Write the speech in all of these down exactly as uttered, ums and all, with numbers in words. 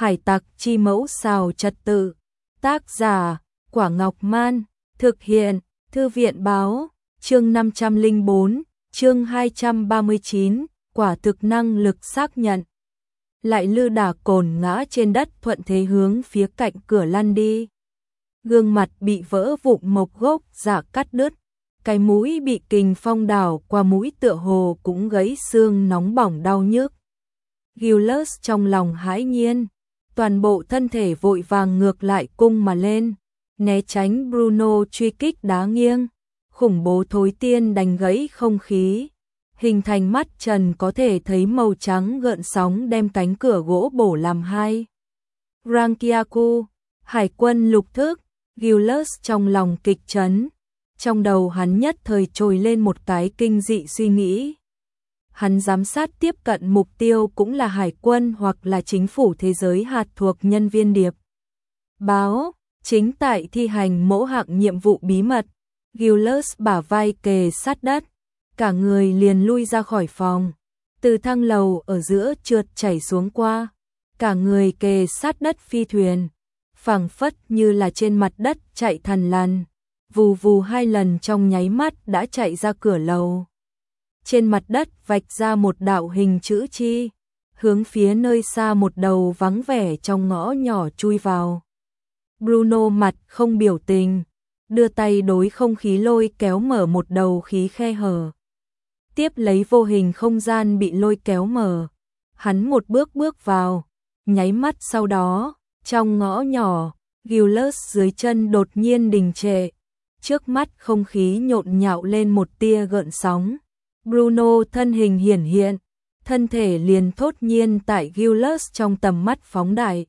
Hải tặc chi mẫu xào trật tự. Tác giả, Quả Ngọc Man. Thực hiện, Thư viện báo. Chương năm trăm lẻ bốn, chương hai trăm ba mươi chín, quả thực năng lực xác nhận. Lại lư đả cồn ngã trên đất, thuận thế hướng phía cạnh cửa lăn đi. Gương mặt bị vỡ vụn mộc gốc dạ cắt đứt. Cái mũi bị kình phong đảo qua mũi, tựa hồ cũng gãy xương, nóng bỏng đau nhức. Gilles trong lòng hãi nhiên, toàn bộ thân thể vội vàng ngược lại cung mà lên, né tránh Bruno truy kích đá nghiêng. Khủng bố thối tiên đánh gãy không khí, hình thành mắt trần có thể thấy màu trắng gợn sóng đem cánh cửa gỗ bổ làm hai. Rankiaku, hải quân lục thức. Gilles trong lòng kịch chấn, trong đầu hắn nhất thời trồi lên một cái kinh dị suy nghĩ. Hắn giám sát tiếp cận mục tiêu cũng là hải quân hoặc là chính phủ thế giới hạt thuộc nhân viên điệp báo, chính tại thi hành mẫu hạng nhiệm vụ bí mật. Gilles bả vai kề sát đất, cả người liền lui ra khỏi phòng, từ thang lầu ở giữa trượt chảy xuống qua, cả người kề sát đất phi thuyền, phảng phất như là trên mặt đất chạy thằn lằn, vù vù hai lần trong nháy mắt đã chạy ra cửa lầu. Trên mặt đất vạch ra một đạo hình chữ chi, hướng phía nơi xa một đầu vắng vẻ trong ngõ nhỏ chui vào. Bruno mặt không biểu tình, đưa tay đối không khí lôi kéo mở một đầu khí khe hở. Tiếp lấy vô hình không gian bị lôi kéo mở. Hắn một bước bước vào, nháy mắt sau đó, trong ngõ nhỏ, Gilles dưới chân đột nhiên đình trệ. Trước mắt không khí nhộn nhạo lên một tia gợn sóng. Bruno thân hình hiển hiện, thân thể liền thốt nhiên tại Gilles trong tầm mắt phóng đại.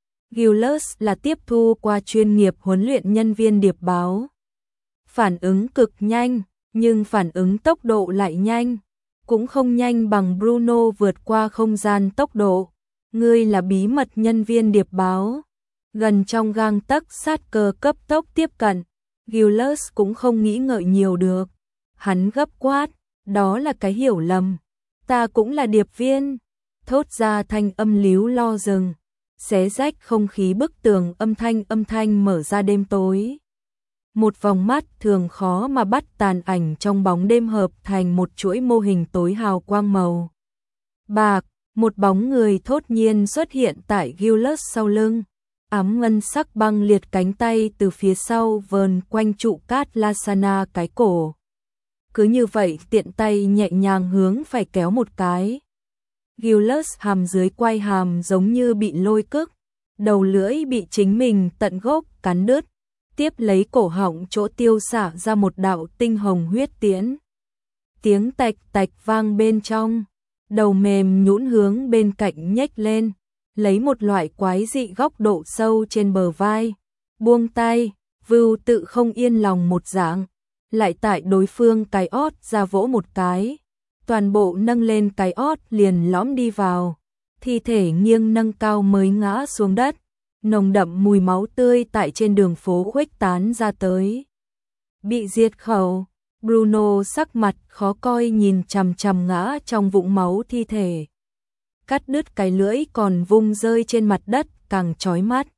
Gilles là tiếp thu qua chuyên nghiệp huấn luyện nhân viên điệp báo. Phản ứng cực nhanh, nhưng phản ứng tốc độ lại nhanh, cũng không nhanh bằng Bruno vượt qua không gian tốc độ. Ngươi là bí mật nhân viên điệp báo. Gần trong gang tấc sát cơ cấp tốc tiếp cận, Gilles cũng không nghĩ ngợi nhiều được. Hắn gấp quát, đó là cái hiểu lầm. Ta cũng là điệp viên. Thốt ra thanh âm líu lo rừng, xé rách không khí, bức tường âm thanh âm thanh mở ra đêm tối. Một vòng mắt thường khó mà bắt tàn ảnh trong bóng đêm hợp thành một chuỗi mô hình tối hào quang màu bạc. Một bóng người thốt nhiên xuất hiện tại Gilles sau lưng, ám ngân sắc băng liệt cánh tay từ phía sau vờn quanh trụ cát Lasana cái cổ. Cứ như vậy tiện tay nhẹ nhàng hướng phải kéo một cái. Gilles hàm dưới quay hàm giống như bị lôi cức, đầu lưỡi bị chính mình tận gốc cắn đứt, tiếp lấy cổ họng chỗ tiêu xả ra một đạo tinh hồng huyết tiễn. Tiếng tạch tạch vang bên trong, đầu mềm nhũn hướng bên cạnh nhếch lên, lấy một loại quái dị góc độ sâu trên bờ vai, buông tay, vưu tự không yên lòng một dạng, lại tại đối phương cái ót ra vỗ một cái, toàn bộ nâng lên cái ót liền lõm đi vào, thi thể nghiêng nâng cao mới ngã xuống đất, nồng đậm mùi máu tươi tại trên đường phố khuếch tán ra tới. Bị diệt khẩu. Bruno sắc mặt khó coi nhìn chằm chằm ngã trong vũng máu thi thể. Cắt đứt cái lưỡi còn vung rơi trên mặt đất càng chói mắt.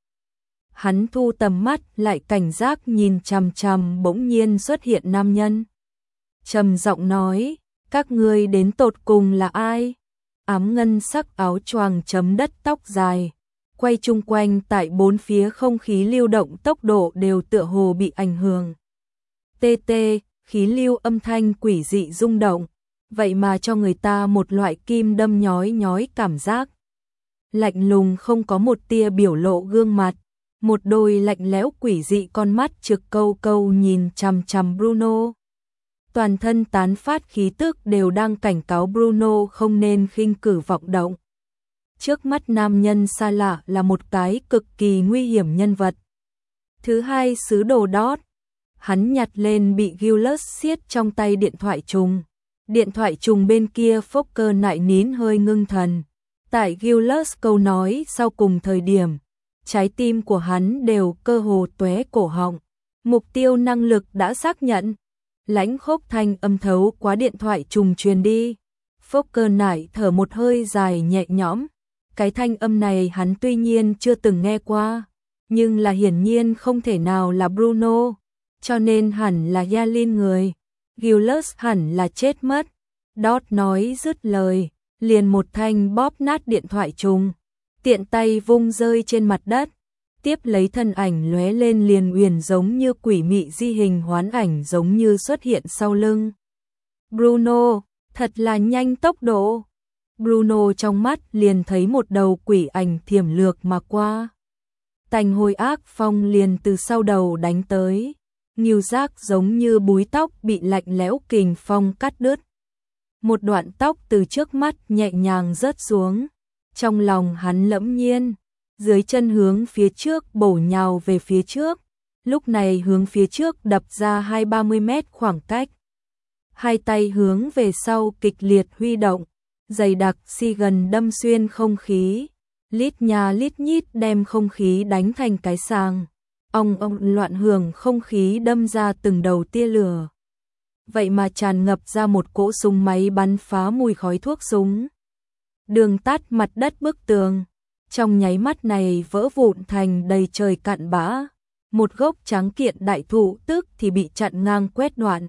Hắn thu tầm mắt lại cảnh giác nhìn chằm chằm bỗng nhiên xuất hiện nam nhân. Trầm giọng nói, các ngươi đến tột cùng là ai? Ám ngân sắc áo choàng chấm đất, tóc dài, quay chung quanh tại bốn phía, không khí lưu động tốc độ đều tựa hồ bị ảnh hưởng. Tê tê, khí lưu âm thanh quỷ dị rung động, vậy mà cho người ta một loại kim đâm nhói nhói cảm giác. Lạnh lùng không có một tia biểu lộ gương mặt, một đôi lạnh lẽo quỷ dị con mắt trực câu câu nhìn chằm chằm Bruno. Toàn thân tán phát khí tức đều đang cảnh cáo Bruno không nên khinh cử vọng động. Trước mắt nam nhân xa lạ là một cái cực kỳ nguy hiểm nhân vật. Thứ hai, sứ đồ đót. Hắn nhặt lên bị Gilles siết trong tay điện thoại trùng. Điện thoại trùng bên kia Fokker nại nín hơi ngưng thần. Tại Gilles câu nói sau cùng thời điểm, trái tim của hắn đều cơ hồ tóe cổ họng. Mục tiêu năng lực đã xác nhận. Lãnh khốc thanh âm thấu quá điện thoại trùng truyền đi. Fokker nại thở một hơi dài nhẹ nhõm, Cái thanh âm này hắn tuy nhiên chưa từng nghe qua, nhưng là hiển nhiên không thể nào là Bruno, cho nên hẳn là Yalin người. Gilles hẳn là chết mất. Dot nói dứt lời, liền một thanh bóp nát điện thoại trùng, tiện tay vung rơi trên mặt đất, tiếp lấy thân ảnh lóe lên liền uyển giống như quỷ mị di hình hoán ảnh giống như xuất hiện sau lưng. Bruno, thật là nhanh tốc độ. Bruno trong mắt liền thấy một đầu quỷ ảnh thiểm lược mà qua. Tành hồi ác phong liền từ sau đầu đánh tới, nghiêu giác giống như búi tóc bị lạnh lẽo kình phong cắt đứt. Một đoạn tóc từ trước mắt nhẹ nhàng rớt xuống, trong lòng hắn lẫm nhiên, dưới chân hướng phía trước bổ nhào về phía trước, lúc này hướng phía trước đập ra hai ba mươi mét khoảng cách. Hai tay hướng về sau kịch liệt huy động, dày đặc xi gần đâm xuyên không khí, lít nhà lít nhít đem không khí đánh thành cái sàng. Ong ong loạn hưởng không khí đâm ra từng đầu tia lửa. Vậy mà tràn ngập ra một cỗ súng máy bắn phá mùi khói thuốc súng. Đường tắt mặt đất bức tường, trong nháy mắt này vỡ vụn thành đầy trời cặn bã. Một gốc trắng kiện đại thụ tức thì bị chặn ngang quét đoạn.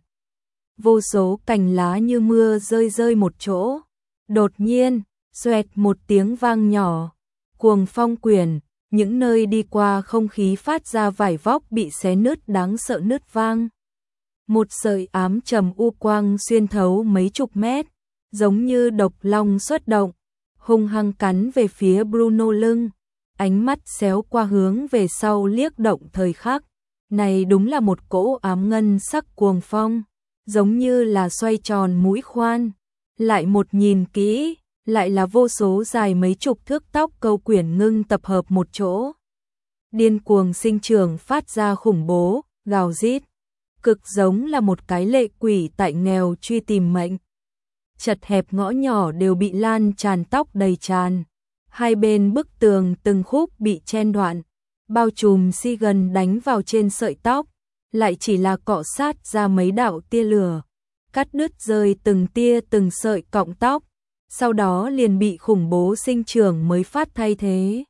Vô số cành lá như mưa rơi rơi một chỗ. Đột nhiên, xoẹt một tiếng vang nhỏ, cuồng phong quyển, những nơi đi qua không khí phát ra vải vóc bị xé nứt đáng sợ nứt vang. Một sợi ám trầm u quang xuyên thấu mấy chục mét, giống như độc long xuất động, hung hăng cắn về phía Bruno lưng, ánh mắt xéo qua hướng về sau liếc động thời khắc. Này đúng là một cỗ ám ngân sắc cuồng phong, giống như là xoay tròn mũi khoan. Lại một nhìn kỹ, lại là vô số dài mấy chục thước tóc câu quyển ngưng tập hợp một chỗ. Điên cuồng sinh trưởng phát ra khủng bố, gào rít, cực giống là một cái lệ quỷ tại nghèo truy tìm mệnh. Chật hẹp ngõ nhỏ đều bị lan tràn tóc đầy tràn, hai bên bức tường từng khúc bị chen đoạn, bao trùm xi gần đánh vào trên sợi tóc, lại chỉ là cọ sát ra mấy đạo tia lửa, cắt đứt rơi từng tia từng sợi cọng tóc, sau đó liền bị khủng bố sinh trưởng mới phát thay thế.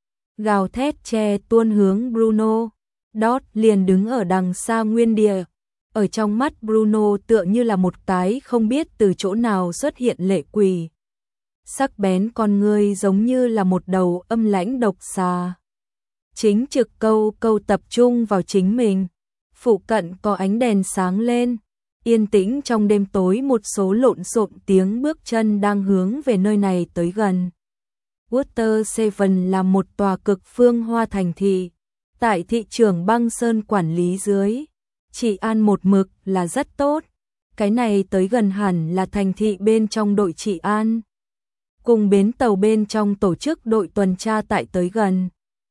Gào thét che tuôn hướng Bruno, Dot liền đứng ở đằng xa nguyên địa, ở trong mắt Bruno tựa như là một cái không biết từ chỗ nào xuất hiện lệ quỷ. Sắc bén con ngươi giống như là một đầu âm lãnh độc xà. Chính trực câu câu tập trung vào chính mình, phụ cận có ánh đèn sáng lên. Yên tĩnh trong đêm tối một số lộn xộn tiếng bước chân đang hướng về nơi này tới gần. Water Seven là một tòa cực phương hoa thành thị. Tại thị trường băng sơn quản lý dưới, trị an một mực là rất tốt. Cái này tới gần hẳn là thành thị bên trong đội trị an. Cùng bến tàu bên trong tổ chức đội tuần tra tại tới gần.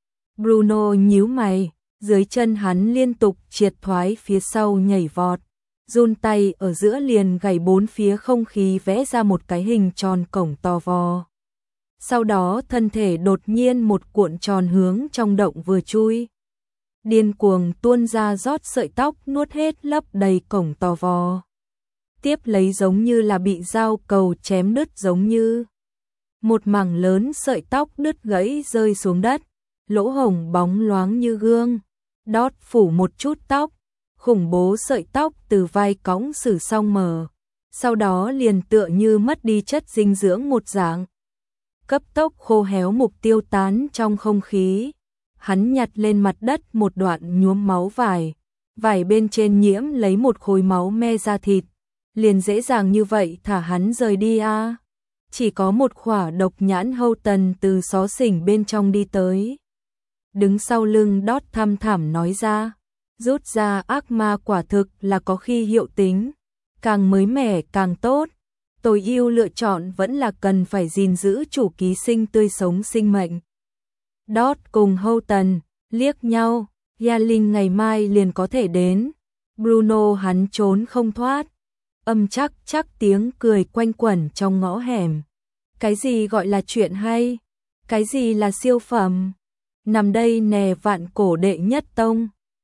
Bruno nhíu mày, dưới chân hắn liên tục triệt thoái phía sau nhảy vọt. Run tay ở giữa liền gảy bốn phía không khí vẽ ra một cái hình tròn cổng to vò. Sau đó thân thể đột nhiên một cuộn tròn hướng trong động vừa chui. Điên cuồng tuôn ra rót sợi tóc nuốt hết lấp đầy cổng to vò. Tiếp lấy giống như là bị dao cầu chém đứt giống như. Một mảng lớn sợi tóc đứt gãy rơi xuống đất, lỗ hổng bóng loáng như gương. Dot phủ một chút tóc. Khủng bố sợi tóc từ vai cõng xử xong mở, sau đó liền tựa như mất đi chất dinh dưỡng một dạng. Cấp tốc khô héo mục tiêu tán trong không khí. Hắn nhặt lên mặt đất một đoạn nhuốm máu vải, vải bên trên nhiễm lấy một khối máu me ra thịt, liền dễ dàng như vậy thả hắn rời đi a. À. Chỉ có một khỏa độc nhãn hâu tần từ xó xỉnh bên trong đi tới. Đứng sau lưng Dot thăm thẳm nói ra. Rút ra ác ma quả thực là có khi hiệu tính, càng mới mẻ càng tốt. Tối ưu lựa chọn vẫn là cần phải gìn giữ chủ ký sinh tươi sống sinh mệnh. Dot cùng Houghton liếc nhau, Yalin ngày mai liền có thể đến. Bruno hắn trốn không thoát. Âm chắc chắc tiếng cười quanh quẩn trong ngõ hẻm. Cái gì gọi là chuyện hay? Cái gì là siêu phẩm? Nằm đây nè vạn cổ đệ nhất tông.